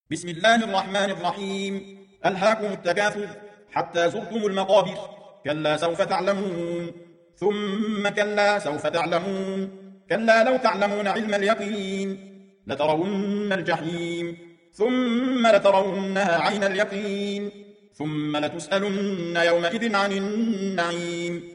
بسم الله الرحمن الرحيم. ألهاكم التكاثر حتى زرتم المقابر. كلا سوف تعلمون ثم كلا سوف تعلمون. كلا لو تعلمون علم اليقين لترون الجحيم ثم لترونها عين اليقين ثم لتسألن يومئذ عن النعيم.